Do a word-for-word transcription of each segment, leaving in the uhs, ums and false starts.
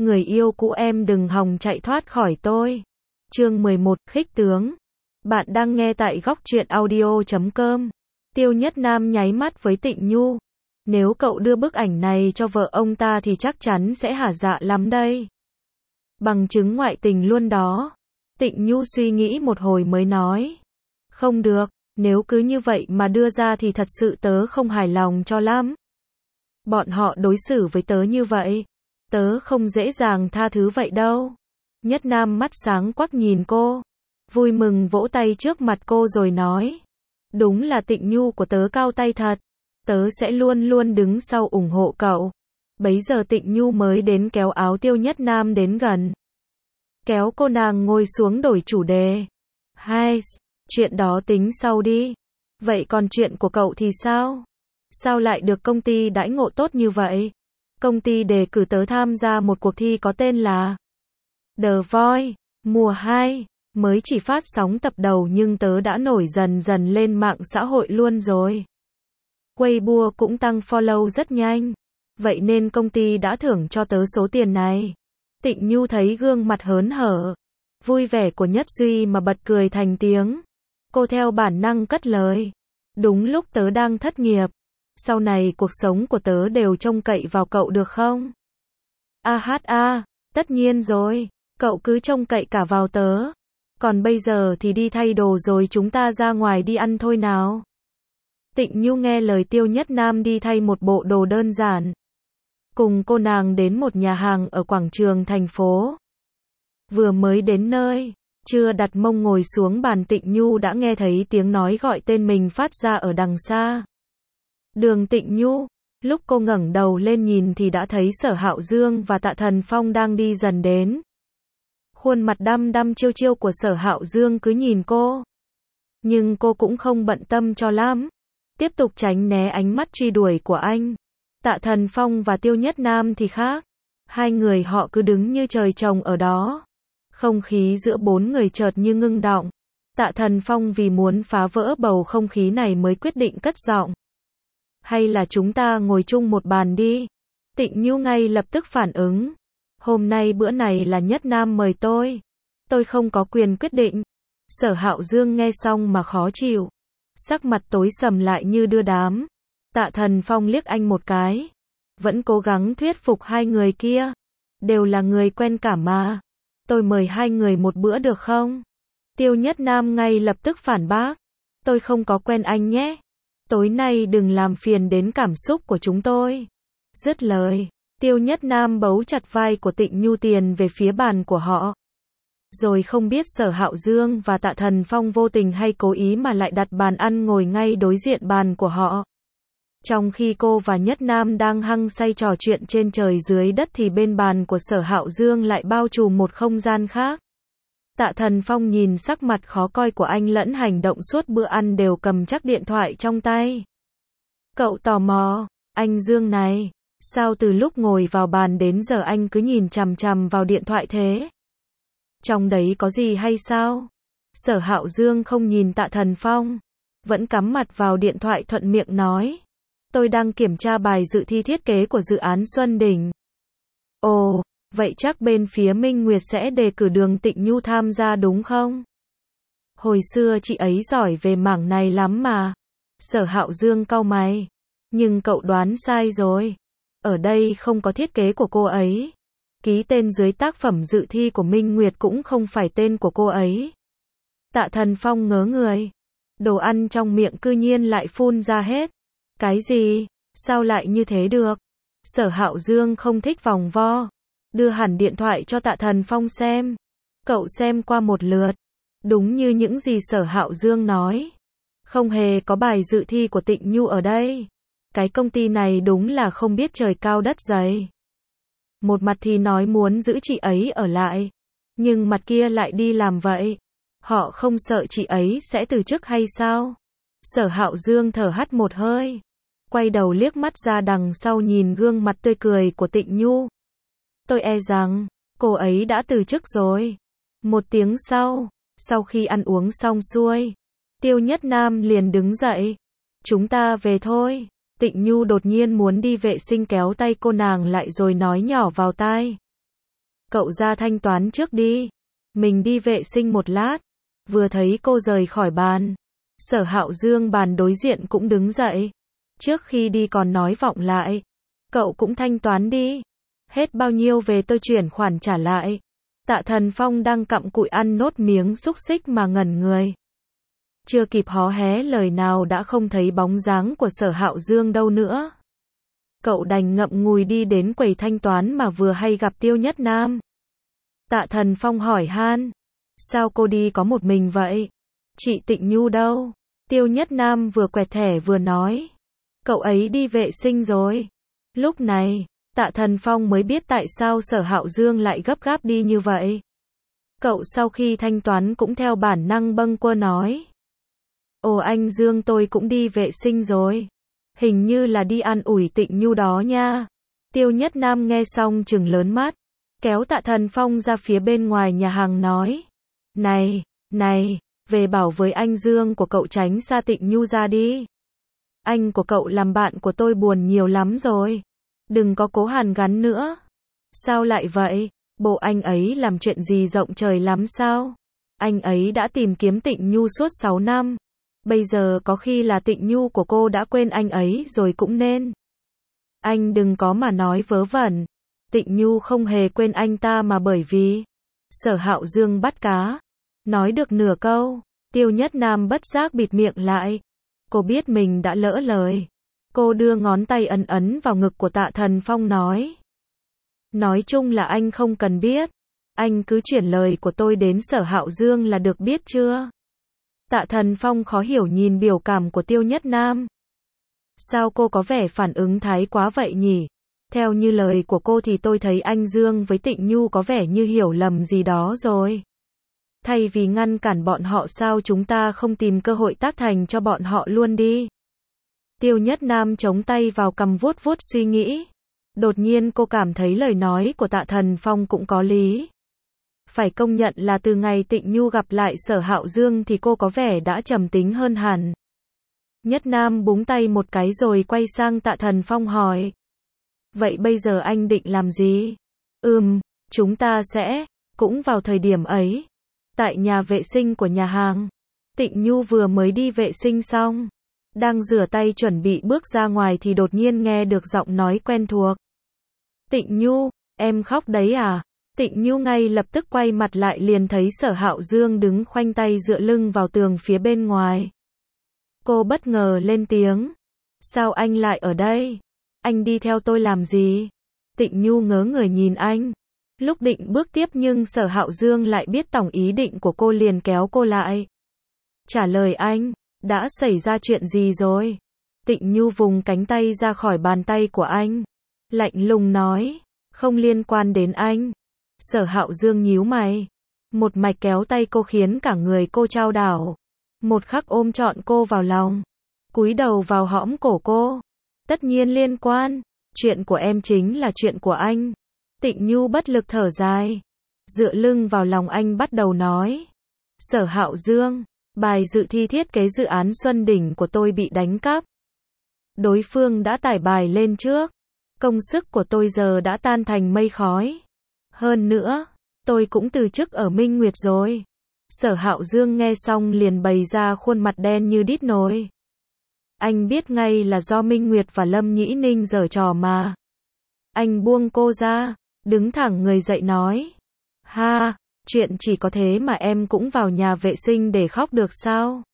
người yêu cũ em đừng hòng chạy thoát khỏi tôi. Chương mười một, khích tướng. Bạn đang nghe tại góc truyện audio chấm com. Tiêu Nhất Nam nháy mắt với Tịnh Nhu. Nếu cậu đưa bức ảnh này cho vợ ông ta thì chắc chắn sẽ hả dạ lắm đây. Bằng chứng ngoại tình luôn đó. Tịnh Nhu suy nghĩ một hồi mới nói. Không được, nếu cứ như vậy mà đưa ra thì thật sự tớ không hài lòng cho lắm. Bọn họ đối xử với tớ như vậy, tớ không dễ dàng tha thứ vậy đâu. Nhất Nam mắt sáng quắc nhìn cô, vui mừng vỗ tay trước mặt cô rồi nói. Đúng là Tịnh Nhu của tớ cao tay thật, tớ sẽ luôn luôn đứng sau ủng hộ cậu. Bấy giờ Tịnh Nhu mới đến kéo áo Tiêu Nhất Nam đến gần. Kéo cô nàng ngồi xuống đổi chủ đề. Hai, chuyện đó tính sau đi. Vậy còn chuyện của cậu thì sao? Sao lại được công ty đãi ngộ tốt như vậy? Công ty đề cử tớ tham gia một cuộc thi có tên là The Voice, mùa hai, mới chỉ phát sóng tập đầu nhưng tớ đã nổi dần dần lên mạng xã hội luôn rồi. Weibo cũng tăng follow rất nhanh. Vậy nên công ty đã thưởng cho tớ số tiền này. Tịnh Nhu thấy gương mặt hớn hở, vui vẻ của Nhất Duy mà bật cười thành tiếng. Cô theo bản năng cất lời. Đúng lúc tớ đang thất nghiệp. Sau này cuộc sống của tớ đều trông cậy vào cậu được không? A hát a, tất nhiên rồi, cậu cứ trông cậy cả vào tớ. Còn bây giờ thì đi thay đồ rồi chúng ta ra ngoài đi ăn thôi nào. Tịnh Nhu nghe lời Tiêu Nhất Nam đi thay một bộ đồ đơn giản. Cùng cô nàng đến một nhà hàng ở quảng trường thành phố. Vừa mới đến nơi, chưa đặt mông ngồi xuống bàn Tịnh Nhu đã nghe thấy tiếng nói gọi tên mình phát ra ở đằng xa. Đường Tịnh Nhu, lúc cô ngẩng đầu lên nhìn thì đã thấy Sở Hạo Dương và Tạ Thần Phong đang đi dần đến. Khuôn mặt đăm đăm chiêu chiêu của Sở Hạo Dương cứ nhìn cô. Nhưng cô cũng không bận tâm cho lắm. Tiếp tục tránh né ánh mắt truy đuổi của anh. Tạ Thần Phong và Tiêu Nhất Nam thì khác. Hai người họ cứ đứng như trời trồng ở đó. Không khí giữa bốn người chợt như ngưng đọng. Tạ Thần Phong vì muốn phá vỡ bầu không khí này mới quyết định cất giọng. Hay là chúng ta ngồi chung một bàn đi. Tịnh Nhu ngay lập tức phản ứng. Hôm nay bữa này là Nhất Nam mời tôi. Tôi không có quyền quyết định. Sở Hạo Dương nghe xong mà khó chịu. Sắc mặt tối sầm lại như đưa đám. Tạ Thần Phong liếc anh một cái. Vẫn cố gắng thuyết phục hai người kia. Đều là người quen cả mà. Tôi mời hai người một bữa được không? Tiêu Nhất Nam ngay lập tức phản bác. Tôi không có quen anh nhé. Tối nay đừng làm phiền đến cảm xúc của chúng tôi. Dứt lời, Tiêu Nhất Nam bấu chặt vai của Tịnh Nhu tiền về phía bàn của họ. Rồi không biết Sở Hạo Dương và Tạ Thần Phong vô tình hay cố ý mà lại đặt bàn ăn ngồi ngay đối diện bàn của họ. Trong khi cô và Nhất Nam đang hăng say trò chuyện trên trời dưới đất thì bên bàn của Sở Hạo Dương lại bao trùm một không gian khác. Tạ Thần Phong nhìn sắc mặt khó coi của anh lẫn hành động suốt bữa ăn đều cầm chắc điện thoại trong tay. Cậu tò mò, anh Dương này, sao từ lúc ngồi vào bàn đến giờ anh cứ nhìn chằm chằm vào điện thoại thế? Trong đấy có gì hay sao? Sở Hạo Dương không nhìn Tạ Thần Phong, vẫn cắm mặt vào điện thoại thuận miệng nói. Tôi đang kiểm tra bài dự thi thiết kế của dự án Xuân Đỉnh. Ồ, vậy chắc bên phía Minh Nguyệt sẽ đề cử Đường Tịnh Nhu tham gia đúng không? Hồi xưa chị ấy giỏi về mảng này lắm mà. Sở Hạo Dương cau mày. Nhưng cậu đoán sai rồi. Ở đây không có thiết kế của cô ấy. Ký tên dưới tác phẩm dự thi của Minh Nguyệt cũng không phải tên của cô ấy. Tạ Thần Phong ngớ người. Đồ ăn trong miệng cư nhiên lại phun ra hết. Cái gì? Sao lại như thế được? Sở Hạo Dương không thích vòng vo. Đưa hẳn điện thoại cho Tạ Thần Phong xem. Cậu xem qua một lượt. Đúng như những gì Sở Hạo Dương nói. Không hề có bài dự thi của Tịnh Nhu ở đây. Cái công ty này đúng là không biết trời cao đất dày. Một mặt thì nói muốn giữ chị ấy ở lại. Nhưng mặt kia lại đi làm vậy. Họ không sợ chị ấy sẽ từ chức hay sao? Sở Hạo Dương thở hắt một hơi. Quay đầu liếc mắt ra đằng sau nhìn gương mặt tươi cười của Tịnh Nhu. Tôi e rằng, cô ấy đã từ chức rồi. Một tiếng sau, sau khi ăn uống xong xuôi, Tiêu Nhất Nam liền đứng dậy. Chúng ta về thôi. Tịnh Nhu đột nhiên muốn đi vệ sinh kéo tay cô nàng lại rồi nói nhỏ vào tai. Cậu ra thanh toán trước đi. Mình đi vệ sinh một lát. Vừa thấy cô rời khỏi bàn, Sở Hạo Dương bàn đối diện cũng đứng dậy. Trước khi đi còn nói vọng lại. Cậu cũng thanh toán đi. Hết bao nhiêu về tôi chuyển khoản trả lại. Tạ Thần Phong đang cặm cụi ăn nốt miếng xúc xích mà ngẩn người. Chưa kịp hó hé lời nào đã không thấy bóng dáng của Sở Hạo Dương đâu nữa. Cậu đành ngậm ngùi đi đến quầy thanh toán mà vừa hay gặp Tiêu Nhất Nam. Tạ Thần Phong hỏi han. Sao cô đi có một mình vậy? Chị Tịnh Nhu đâu? Tiêu Nhất Nam vừa quẹt thẻ vừa nói. Cậu ấy đi vệ sinh rồi. Lúc này, Tạ Thần Phong mới biết tại sao Sở Hạo Dương lại gấp gáp đi như vậy. Cậu sau khi thanh toán cũng theo bản năng bâng quơ nói. Ồ anh Dương tôi cũng đi vệ sinh rồi. Hình như là đi ăn ủi Tịnh Nhu đó nha. Tiêu Nhất Nam nghe xong trừng lớn mắt. Kéo Tạ Thần Phong ra phía bên ngoài nhà hàng nói. Này, này, về bảo với anh Dương của cậu tránh xa Tịnh Nhu ra đi. Anh của cậu làm bạn của tôi buồn nhiều lắm rồi. Đừng có cố hàn gắn nữa. Sao lại vậy? Bộ anh ấy làm chuyện gì rộng trời lắm sao? Anh ấy đã tìm kiếm Tịnh Nhu suốt sáu năm. Bây giờ có khi là Tịnh Nhu của cô đã quên anh ấy rồi cũng nên. Anh đừng có mà nói vớ vẩn. Tịnh Nhu không hề quên anh ta mà bởi vì... Sở Hạo Dương bắt cá. Nói được nửa câu, Tiêu Nhất Nam bất giác bịt miệng lại. Cô biết mình đã lỡ lời. Cô đưa ngón tay ấn ấn vào ngực của Tạ Thần Phong nói. Nói chung là anh không cần biết. Anh cứ chuyển lời của tôi đến Sở Hạo Dương là được biết chưa? Tạ Thần Phong khó hiểu nhìn biểu cảm của Tiêu Nhất Nam. Sao cô có vẻ phản ứng thái quá vậy nhỉ? Theo như lời của cô thì tôi thấy anh Dương với Tịnh Nhu có vẻ như hiểu lầm gì đó rồi. Thay vì ngăn cản bọn họ sao chúng ta không tìm cơ hội tác thành cho bọn họ luôn đi? Tiêu Nhất Nam chống tay vào cằm vuốt vuốt suy nghĩ. Đột nhiên cô cảm thấy lời nói của Tạ Thần Phong cũng có lý. Phải công nhận là từ ngày Tịnh Nhu gặp lại Sở Hạo Dương thì cô có vẻ đã trầm tính hơn hẳn. Nhất Nam búng tay một cái rồi quay sang Tạ Thần Phong hỏi. Vậy bây giờ anh định làm gì? Ừm, chúng ta sẽ, cũng vào thời điểm ấy. Tại nhà vệ sinh của nhà hàng. Tịnh Nhu vừa mới đi vệ sinh xong. Đang rửa tay chuẩn bị bước ra ngoài thì đột nhiên nghe được giọng nói quen thuộc. Tịnh Nhu, em khóc đấy à? Tịnh Nhu ngay lập tức quay mặt lại liền thấy Sở Hạo Dương đứng khoanh tay dựa lưng vào tường phía bên ngoài. Cô bất ngờ lên tiếng. Sao anh lại ở đây? Anh đi theo tôi làm gì? Tịnh Nhu ngớ người nhìn anh. Lúc định bước tiếp nhưng Sở Hạo Dương lại biết tổng ý định của cô liền kéo cô lại. Trả lời anh, đã xảy ra chuyện gì rồi? Tịnh Nhu vùng cánh tay ra khỏi bàn tay của anh. Lạnh lùng nói, không liên quan đến anh. Sở Hạo Dương nhíu mày. Một mạch kéo tay cô khiến cả người cô chao đảo. Một khắc ôm trọn cô vào lòng. Cúi đầu vào hõm cổ cô. Tất nhiên liên quan. Chuyện của em chính là chuyện của anh. Tịnh Nhu bất lực thở dài. Dựa lưng vào lòng anh bắt đầu nói. Sở Hạo Dương, bài dự thi thiết kế dự án Xuân Đỉnh của tôi bị đánh cắp. Đối phương đã tải bài lên trước. Công sức của tôi giờ đã tan thành mây khói. Hơn nữa, tôi cũng từ chức ở Minh Nguyệt rồi. Sở Hạo Dương nghe xong liền bày ra khuôn mặt đen như đít nồi. Anh biết ngay là do Minh Nguyệt và Lâm Nhĩ Ninh giở trò mà. Anh buông cô ra, đứng thẳng người dậy nói. Ha, chuyện chỉ có thế mà em cũng vào nhà vệ sinh để khóc được sao?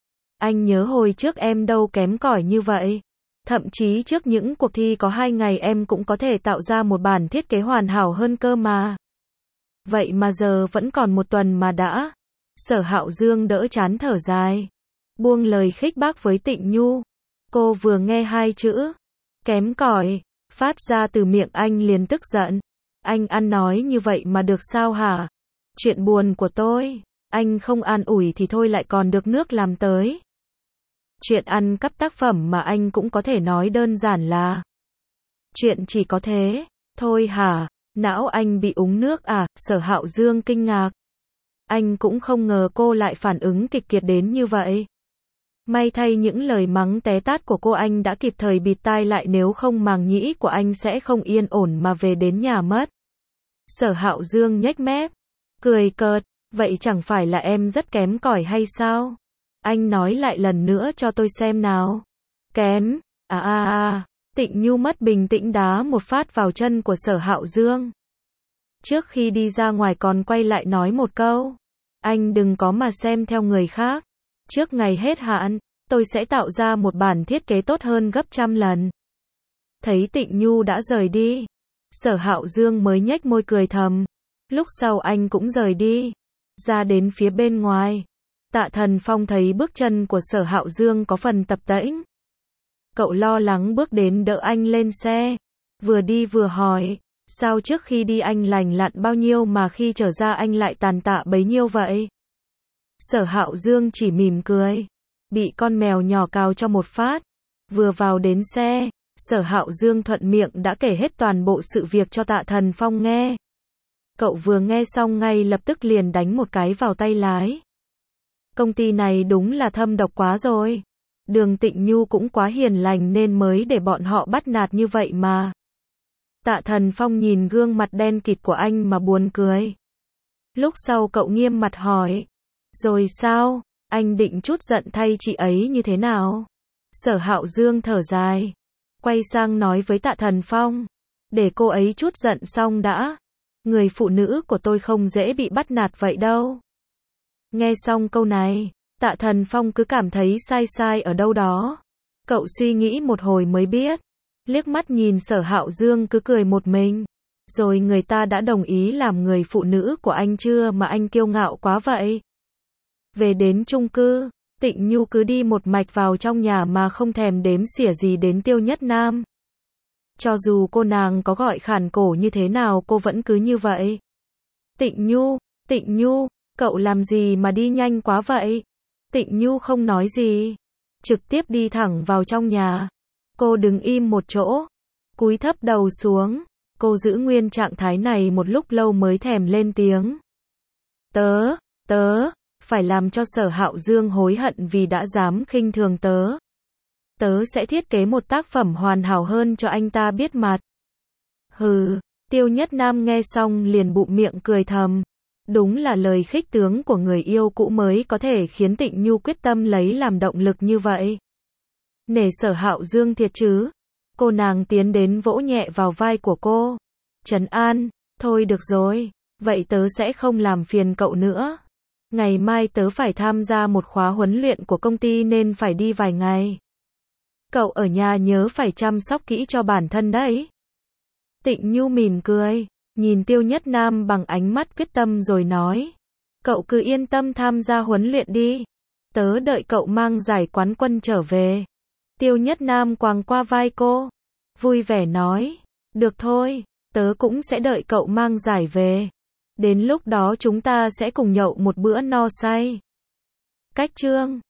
Anh nhớ hồi trước em đâu kém cỏi như vậy. Thậm chí trước những cuộc thi có hai ngày em cũng có thể tạo ra một bản thiết kế hoàn hảo hơn cơ mà. Vậy mà giờ vẫn còn một tuần mà đã. Sở Hạo Dương đỡ chán thở dài. Buông lời khích bác với Tịnh Nhu. Cô vừa nghe hai chữ kém cỏi phát ra từ miệng anh liền tức giận. Anh ăn nói như vậy mà được sao hả? Chuyện buồn của tôi, anh không an ủi thì thôi lại còn được nước làm tới. Chuyện ăn cắp tác phẩm mà anh cũng có thể nói đơn giản là chuyện chỉ có thế, thôi hả? Não anh bị úng nước à? Sở Hạo Dương kinh ngạc. Anh cũng không ngờ cô lại phản ứng kịch kiệt đến như vậy. May thay những lời mắng té tát của cô anh đã kịp thời bịt tai lại, nếu không màng nhĩ của anh sẽ không yên ổn mà về đến nhà mất. Sở Hạo Dương nhếch mép, cười cợt, vậy chẳng phải là em rất kém cỏi hay sao? Anh nói lại lần nữa cho tôi xem nào. Kém, à à à, Tịnh Nhu mất bình tĩnh đá một phát vào chân của Sở Hạo Dương. Trước khi đi ra ngoài còn quay lại nói một câu. Anh đừng có mà xem theo người khác. Trước ngày hết hạn, tôi sẽ tạo ra một bản thiết kế tốt hơn gấp trăm lần. Thấy Tịnh Nhu đã rời đi, Sở Hạo Dương mới nhếch môi cười thầm. Lúc sau anh cũng rời đi, ra đến phía bên ngoài. Tạ Thần Phong thấy bước chân của Sở Hạo Dương có phần tập tễnh. Cậu lo lắng bước đến đỡ anh lên xe, vừa đi vừa hỏi, sao trước khi đi anh lành lặn bao nhiêu mà khi trở ra anh lại tàn tạ bấy nhiêu vậy? Sở Hạo Dương chỉ mỉm cười, bị con mèo nhỏ cào cho một phát. Vừa vào đến xe, Sở Hạo Dương thuận miệng đã kể hết toàn bộ sự việc cho Tạ Thần Phong nghe. Cậu vừa nghe xong ngay lập tức liền đánh một cái vào tay lái. Công ty này đúng là thâm độc quá rồi. Đường Tịnh Nhu cũng quá hiền lành nên mới để bọn họ bắt nạt như vậy mà. Tạ Thần Phong nhìn gương mặt đen kịt của anh mà buồn cười. Lúc sau cậu nghiêm mặt hỏi, rồi sao, anh định trút giận thay chị ấy như thế nào? Sở Hạo Dương thở dài, quay sang nói với Tạ Thần Phong, để cô ấy trút giận xong đã. Người phụ nữ của tôi không dễ bị bắt nạt vậy đâu. Nghe xong câu này, Tạ Thần Phong cứ cảm thấy sai sai ở đâu đó. Cậu suy nghĩ một hồi mới biết, liếc mắt nhìn Sở Hạo Dương cứ cười một mình. Rồi người ta đã đồng ý làm người phụ nữ của anh chưa mà anh kiêu ngạo quá vậy. Về đến chung cư, Tịnh Nhu cứ đi một mạch vào trong nhà mà không thèm đếm xỉa gì đến Tiêu Nhất Nam. Cho dù cô nàng có gọi khản cổ như thế nào cô vẫn cứ như vậy. Tịnh Nhu, Tịnh Nhu, cậu làm gì mà đi nhanh quá vậy? Tịnh Nhu không nói gì, trực tiếp đi thẳng vào trong nhà. Cô đứng im một chỗ, cúi thấp đầu xuống. Cô giữ nguyên trạng thái này một lúc lâu mới thèm lên tiếng. Tớ, tớ, phải làm cho Sở Hạo Dương hối hận vì đã dám khinh thường tớ. Tớ sẽ thiết kế một tác phẩm hoàn hảo hơn cho anh ta biết mặt. Hừ, Tiêu Nhất Nam nghe xong liền bụm miệng cười thầm. Đúng là lời khích tướng của người yêu cũ mới có thể khiến Tịnh Nhu quyết tâm lấy làm động lực như vậy. Nể Sở Hạo Dương thiệt chứ. Cô nàng tiến đến vỗ nhẹ vào vai của cô. Trấn an, thôi được rồi, vậy tớ sẽ không làm phiền cậu nữa. Ngày mai tớ phải tham gia một khóa huấn luyện của công ty nên phải đi vài ngày. Cậu ở nhà nhớ phải chăm sóc kỹ cho bản thân đấy. Tịnh Nhu mỉm cười, nhìn Tiêu Nhất Nam bằng ánh mắt quyết tâm rồi nói. Cậu cứ yên tâm tham gia huấn luyện đi. Tớ đợi cậu mang giải quán quân trở về. Tiêu Nhất Nam quàng qua vai cô, vui vẻ nói. Được thôi, tớ cũng sẽ đợi cậu mang giải về. Đến lúc đó chúng ta sẽ cùng nhậu một bữa no say. Cách chương